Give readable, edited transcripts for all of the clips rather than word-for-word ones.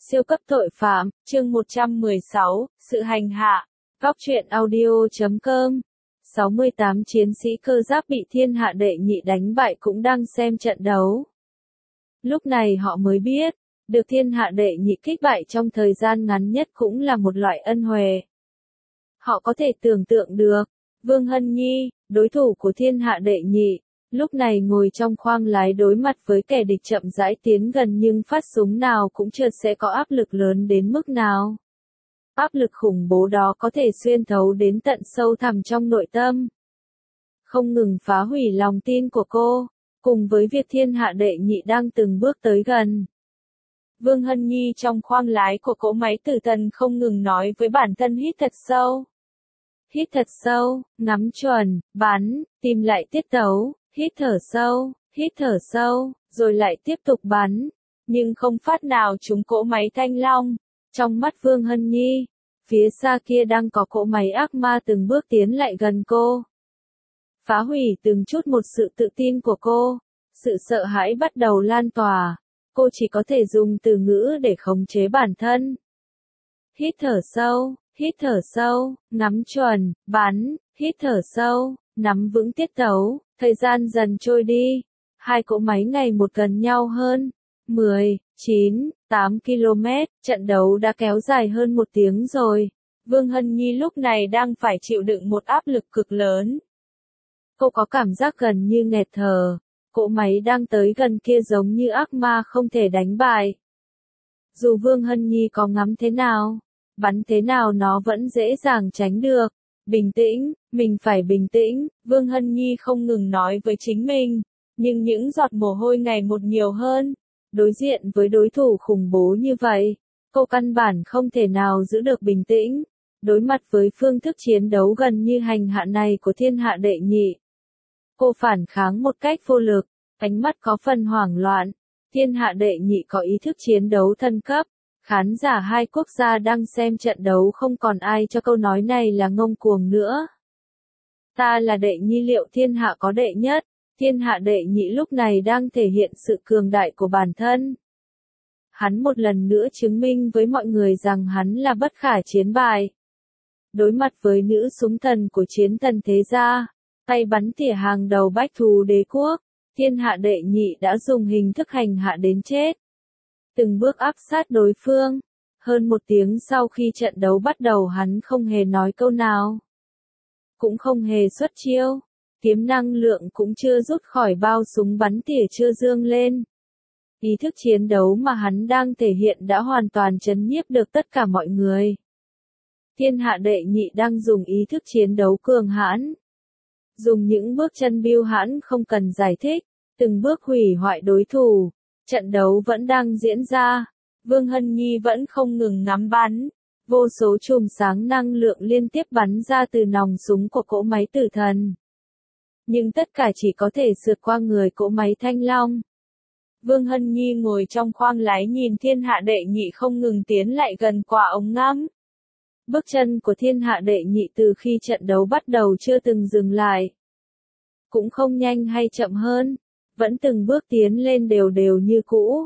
Siêu cấp tội phạm, chương 116, sự hành hạ. Góc truyện audio.com 68 chiến sĩ cơ giáp bị thiên hạ đệ nhị đánh bại cũng đang xem trận đấu. Lúc này họ mới biết, được thiên hạ đệ nhị kích bại trong thời gian ngắn nhất cũng là một loại ân huệ. Họ có thể tưởng tượng được, Vương Hân Nhi, đối thủ của thiên hạ đệ nhị, lúc này ngồi trong khoang lái đối mặt với kẻ địch chậm rãi tiến gần nhưng phát súng nào cũng chợt sẽ có áp lực lớn đến mức nào. Áp lực khủng bố đó có thể xuyên thấu đến tận sâu thẳm trong nội tâm. Không ngừng phá hủy lòng tin của cô, cùng với việc thiên hạ đệ nhị đang từng bước tới gần. Vương Hân Nhi trong khoang lái của cỗ máy tử thần không ngừng nói với bản thân hít thật sâu. Hít thật sâu, ngắm chuẩn, bắn, tìm lại tiết tấu, hít thở sâu, rồi lại tiếp tục bắn. Nhưng không phát nào trúng cỗ máy Thanh Long. Trong mắt Vương Hân Nhi, phía xa kia đang có cỗ máy ác ma từng bước tiến lại gần cô. Phá hủy từng chút một sự tự tin của cô. Sự sợ hãi bắt đầu lan tỏa. Cô chỉ có thể dùng từ ngữ để khống chế bản thân. Hít thở sâu, ngắm chuẩn, bắn, hít thở sâu, nắm vững tiết tấu. Thời gian dần trôi đi. Hai cỗ máy ngày một gần nhau hơn. 10, 9, 8 km, trận đấu đã kéo dài hơn 1 tiếng rồi. Vương Hân Nhi lúc này đang phải chịu đựng một áp lực cực lớn. Cô có cảm giác gần như nghẹt thở. Cỗ máy đang tới gần kia giống như ác ma không thể đánh bại. Dù Vương Hân Nhi có ngắm thế nào, bắn thế nào nó vẫn dễ dàng tránh được. Bình tĩnh, mình phải bình tĩnh, Vương Hân Nhi không ngừng nói với chính mình. Nhưng những giọt mồ hôi ngày một nhiều hơn. Đối diện với đối thủ khủng bố như vậy, cô căn bản không thể nào giữ được bình tĩnh. Đối mặt với phương thức chiến đấu gần như hành hạ này của thiên hạ đệ nhị, cô phản kháng một cách vô lực, ánh mắt có phần hoảng loạn. Thiên hạ đệ nhị có ý thức chiến đấu thân cấp. Khán giả hai quốc gia đang xem trận đấu không còn ai cho câu nói này là ngông cuồng nữa. Ta là đệ nhi liệu thiên hạ có đệ nhất? Thiên hạ đệ nhị lúc này đang thể hiện sự cường đại của bản thân. Hắn một lần nữa chứng minh với mọi người rằng hắn là bất khả chiến bại. Đối mặt với nữ súng thần của chiến thần thế gia, tay bắn tỉa hàng đầu bách thù đế quốc, thiên hạ đệ nhị đã dùng hình thức hành hạ đến chết. Từng bước áp sát đối phương. Hơn 1 tiếng sau khi trận đấu bắt đầu hắn không hề nói câu nào. Cũng không hề xuất chiêu. Kiếm năng lượng cũng chưa rút khỏi bao súng bắn tỉa chưa dương lên. Ý thức chiến đấu mà hắn đang thể hiện đã hoàn toàn chấn nhiếp được tất cả mọi người. Thiên hạ đệ nhị đang dùng ý thức chiến đấu cường hãn. Dùng những bước chân biêu hãn không cần giải thích, từng bước hủy hoại đối thủ. Trận đấu vẫn đang diễn ra. Vương Hân Nhi vẫn không ngừng ngắm bắn. Vô số chùm sáng năng lượng liên tiếp bắn ra từ nòng súng của cỗ máy tử thần. Nhưng tất cả chỉ có thể sượt qua người cỗ máy Thanh Long. Vương Hân Nhi ngồi trong khoang lái nhìn thiên hạ đệ nhị không ngừng tiến lại gần quả ống ngắm. Bước chân của thiên hạ đệ nhị từ khi trận đấu bắt đầu chưa từng dừng lại. Cũng không nhanh hay chậm hơn. Vẫn từng bước tiến lên đều đều như cũ.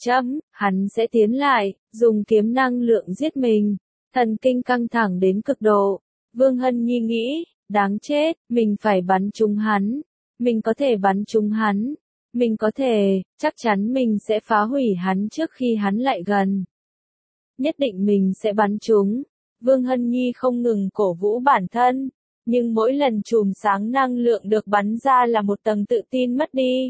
Hắn sẽ tiến lại, dùng kiếm năng lượng giết mình. Thần kinh căng thẳng đến cực độ. Vương Hân Nhi nghĩ, đáng chết, mình phải bắn trúng hắn. Mình có thể bắn trúng hắn. Mình có thể, chắc chắn mình sẽ phá hủy hắn trước khi hắn lại gần. Nhất định mình sẽ bắn trúng. Vương Hân Nhi không ngừng cổ vũ bản thân. Nhưng mỗi lần chùm sáng năng lượng được bắn ra là một tầng tự tin mất đi.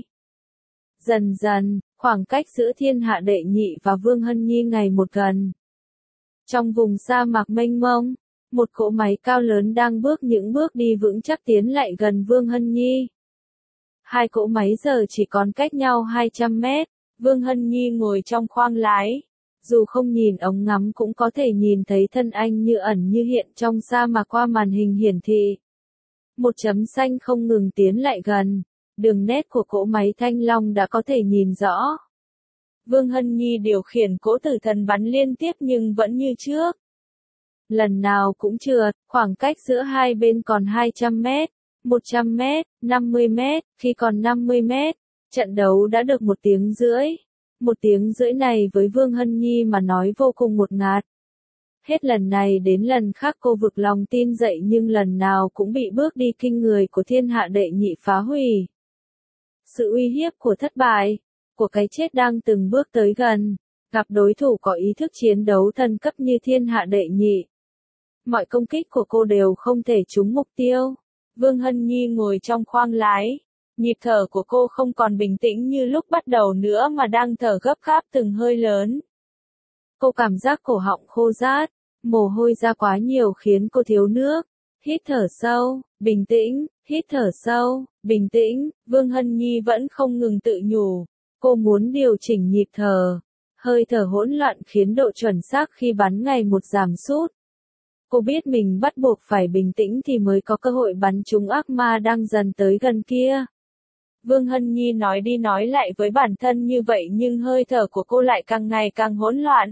Dần dần, khoảng cách giữa thiên hạ đệ nhị và Vương Hân Nhi ngày một gần. Trong vùng sa mạc mênh mông, một cỗ máy cao lớn đang bước những bước đi vững chắc tiến lại gần Vương Hân Nhi. Hai cỗ máy giờ chỉ còn cách nhau 200 mét. Vương Hân Nhi ngồi trong khoang lái. Dù không nhìn ống ngắm cũng có thể nhìn thấy thân anh như ẩn như hiện trong sa mạc qua màn hình hiển thị. Một chấm xanh không ngừng tiến lại gần. Đường nét của cỗ máy Thanh Long đã có thể nhìn rõ. Vương Hân Nhi điều khiển cỗ tử thần bắn liên tiếp nhưng vẫn như trước. Lần nào cũng trượt, khoảng cách giữa hai bên còn 200 mét, 100 mét, 50 mét, khi còn 50 mét, trận đấu đã được 1 tiếng rưỡi. 1 tiếng rưỡi này với Vương Hân Nhi mà nói vô cùng ngột ngạt. Hết lần này đến lần khác cô vực lòng tin dậy nhưng lần nào cũng bị bước đi kinh người của thiên hạ đệ nhị phá hủy. Sự uy hiếp của thất bại, của cái chết đang từng bước tới gần, gặp đối thủ có ý thức chiến đấu thần cấp như thiên hạ đệ nhị. Mọi công kích của cô đều không thể trúng mục tiêu. Vương Hân Nhi ngồi trong khoang lái. Nhịp thở của cô không còn bình tĩnh như lúc bắt đầu nữa mà đang thở gấp gáp từng hơi lớn. Cô cảm giác cổ họng khô rát, mồ hôi ra quá nhiều khiến cô thiếu nước. Hít thở sâu, bình tĩnh, hít thở sâu, bình tĩnh, Vương Hân Nhi vẫn không ngừng tự nhủ. Cô muốn điều chỉnh nhịp thở. Hơi thở hỗn loạn khiến độ chuẩn xác khi bắn ngày một giảm sút. Cô biết mình bắt buộc phải bình tĩnh thì mới có cơ hội bắn trúng ác ma đang dần tới gần kia. Vương Hân Nhi nói đi nói lại với bản thân như vậy nhưng hơi thở của cô lại càng ngày càng hỗn loạn.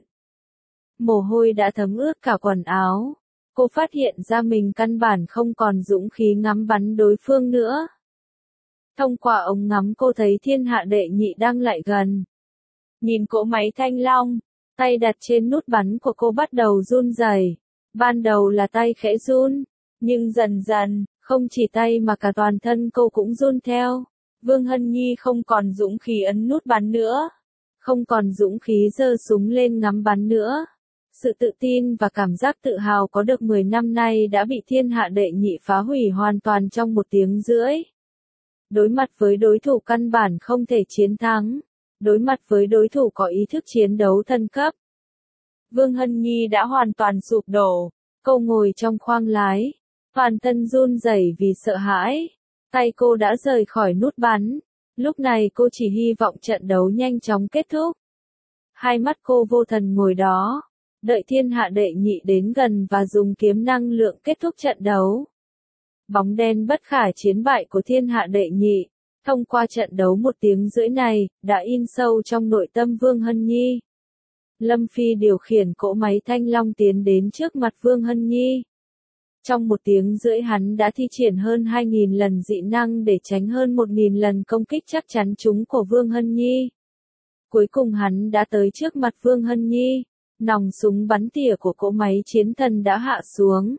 Mồ hôi đã thấm ướt cả quần áo. Cô phát hiện ra mình căn bản không còn dũng khí ngắm bắn đối phương nữa. Thông qua ống ngắm cô thấy thiên hạ đệ nhị đang lại gần. Nhìn cỗ máy thanh long, tay đặt trên nút bắn của cô bắt đầu run rẩy. Ban đầu là tay khẽ run, nhưng dần dần, không chỉ tay mà cả toàn thân cô cũng run theo. Vương Hân Nhi không còn dũng khí ấn nút bắn nữa, không còn dũng khí giơ súng lên ngắm bắn nữa. Sự tự tin và cảm giác tự hào có được 10 năm nay đã bị thiên hạ đệ nhị phá hủy hoàn toàn trong 1 tiếng rưỡi. Đối mặt với đối thủ căn bản không thể chiến thắng, đối mặt với đối thủ có ý thức chiến đấu thần cấp. Vương Hân Nhi đã hoàn toàn sụp đổ, cô ngồi trong khoang lái, toàn thân run rẩy vì sợ hãi, tay cô đã rời khỏi nút bắn, lúc này cô chỉ hy vọng trận đấu nhanh chóng kết thúc. Hai mắt cô vô thần ngồi đó, đợi thiên hạ đệ nhị đến gần và dùng kiếm năng lượng kết thúc trận đấu. Bóng đen bất khả chiến bại của thiên hạ đệ nhị, thông qua trận đấu 1 tiếng rưỡi này, đã in sâu trong nội tâm Vương Hân Nhi. Lâm Phi điều khiển cỗ máy thanh long tiến đến trước mặt Vương Hân Nhi. Trong 1 tiếng rưỡi hắn đã thi triển hơn 2.000 lần dị năng để tránh hơn 1.000 lần công kích chắc chắn trúng của Vương Hân Nhi. Cuối cùng hắn đã tới trước mặt Vương Hân Nhi, nòng súng bắn tỉa của cỗ máy chiến thần đã hạ xuống.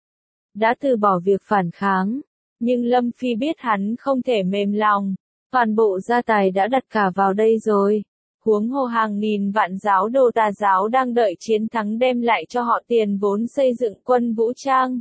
Đã từ bỏ việc phản kháng, nhưng Lâm Phi biết hắn không thể mềm lòng, toàn bộ gia tài đã đặt cả vào đây rồi. Huống hồ hàng nghìn vạn giáo đồ tà giáo đang đợi chiến thắng đem lại cho họ tiền vốn xây dựng quân vũ trang.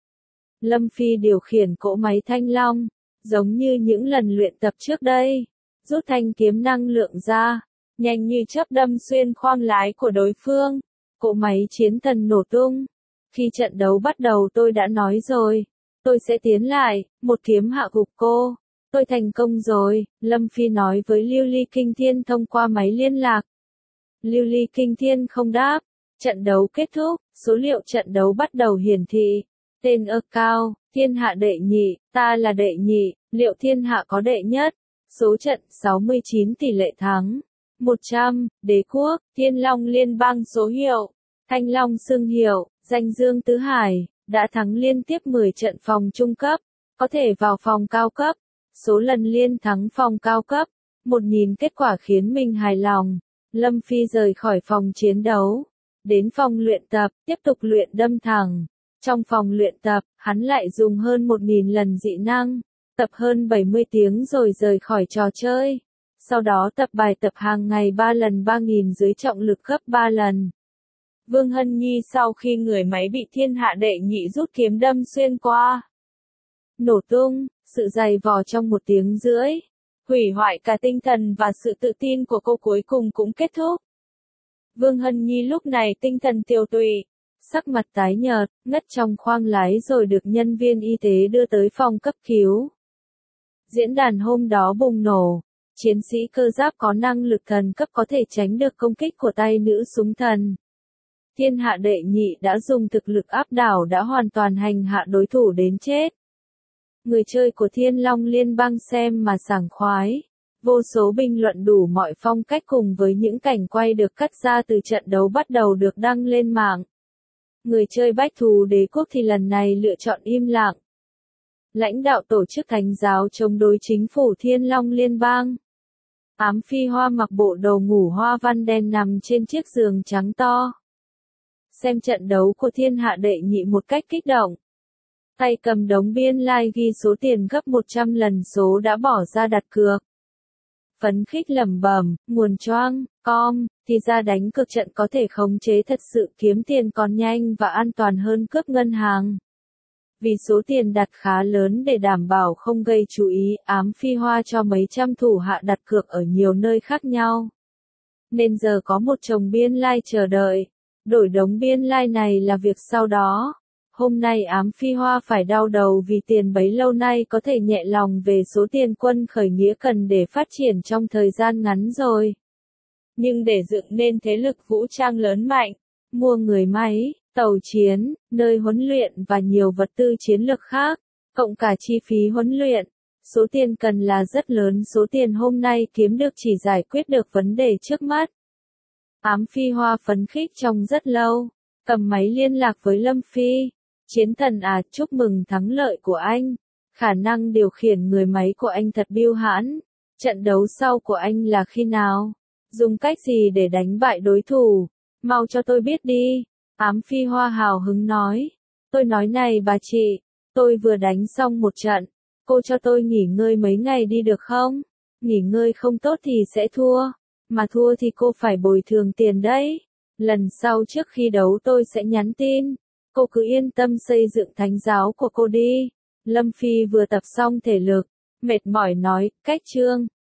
Lâm Phi điều khiển cỗ máy thanh long, giống như những lần luyện tập trước đây, rút thanh kiếm năng lượng ra, nhanh như chớp đâm xuyên khoang lái của đối phương, cỗ máy chiến thần nổ tung. Khi trận đấu bắt đầu tôi đã nói rồi, tôi sẽ tiến lại, một kiếm hạ gục cô. Tôi thành công rồi, Lâm Phi nói với Lưu Ly Kinh Thiên thông qua máy liên lạc. Lưu Ly Kinh Thiên không đáp. Trận đấu kết thúc, số liệu trận đấu bắt đầu hiển thị. Tên cao, thiên hạ đệ nhị, ta là đệ nhị, liệu thiên hạ có đệ nhất? Số trận 69 tỷ lệ thắng. 100, đế quốc, Thiên Long Liên bang số hiệu. Thanh Long xưng hiệu, danh Dương Tứ Hải, đã thắng liên tiếp 10 trận phòng trung cấp, có thể vào phòng cao cấp. Số lần liên thắng phòng cao cấp, 1.000 kết quả khiến mình hài lòng. Lâm Phi rời khỏi phòng chiến đấu, đến phòng luyện tập, tiếp tục luyện đâm thẳng. Trong phòng luyện tập, hắn lại dùng hơn 1.000 lần dị năng, tập hơn 70 tiếng rồi rời khỏi trò chơi. Sau đó tập bài tập hàng ngày 3 lần 3.000 dưới trọng lực gấp 3 lần. Vương Hân Nhi sau khi người máy bị thiên hạ đệ nhị rút kiếm đâm xuyên qua, nổ tung, sự dày vò trong 1 tiếng rưỡi, hủy hoại cả tinh thần và sự tự tin của cô cuối cùng cũng kết thúc. Vương Hân Nhi lúc này tinh thần tiều tụy, sắc mặt tái nhợt, ngất trong khoang lái rồi được nhân viên y tế đưa tới phòng cấp cứu. Diễn đàn hôm đó bùng nổ, chiến sĩ cơ giáp có năng lực thần cấp có thể tránh được công kích của tay nữ súng thần. Thiên hạ đệ nhị đã dùng thực lực áp đảo đã hoàn toàn hành hạ đối thủ đến chết. Người chơi của Thiên Long Liên bang xem mà sảng khoái. Vô số bình luận đủ mọi phong cách cùng với những cảnh quay được cắt ra từ trận đấu bắt đầu được đăng lên mạng. Người chơi Bách Thú Đế Quốc thì lần này lựa chọn im lặng. Lãnh đạo tổ chức thánh giáo chống đối chính phủ Thiên Long Liên bang Ám Phi Hoa mặc bộ đồ ngủ hoa văn đen nằm trên chiếc giường trắng to. Xem trận đấu của thiên hạ đệ nhị một cách kích động. Tay cầm đống biên lai ghi số tiền gấp 100 lần số đã bỏ ra đặt cược. Phấn khích lẩm bẩm, nguồn choang, thì ra đánh cược trận có thể khống chế thật sự kiếm tiền còn nhanh và an toàn hơn cướp ngân hàng. Vì số tiền đặt khá lớn để đảm bảo không gây chú ý, Ám Phi Hoa cho mấy trăm thủ hạ đặt cược ở nhiều nơi khác nhau. Nên giờ có một chồng biên lai chờ đợi. Đổi đống biên lai này là việc sau đó. Hôm nay Ám Phi Hoa phải đau đầu vì tiền bấy lâu nay có thể nhẹ lòng về số tiền quân khởi nghĩa cần để phát triển trong thời gian ngắn rồi. Nhưng để dựng nên thế lực vũ trang lớn mạnh, mua người máy, tàu chiến, nơi huấn luyện và nhiều vật tư chiến lược khác, cộng cả chi phí huấn luyện, số tiền cần là rất lớn. Số tiền hôm nay kiếm được chỉ giải quyết được vấn đề trước mắt. Ám Phi Hoa phấn khích trong rất lâu, cầm máy liên lạc với Lâm Phi. Chiến thần à, chúc mừng thắng lợi của anh. Khả năng điều khiển người máy của anh thật biêu hãn. Trận đấu sau của anh là khi nào? Dùng cách gì để đánh bại đối thủ? Mau cho tôi biết đi. Ám Phi Hoa hào hứng nói. Tôi nói này bà chị, tôi vừa đánh xong một trận. Cô cho tôi nghỉ ngơi mấy ngày đi được không? Nghỉ ngơi không tốt thì sẽ thua. Mà thua thì cô phải bồi thường tiền đấy. Lần sau trước khi đấu tôi sẽ nhắn tin. Cô cứ yên tâm xây dựng thánh giáo của cô đi. Lâm Phi vừa tập xong thể lực, mệt mỏi nói, cách chương.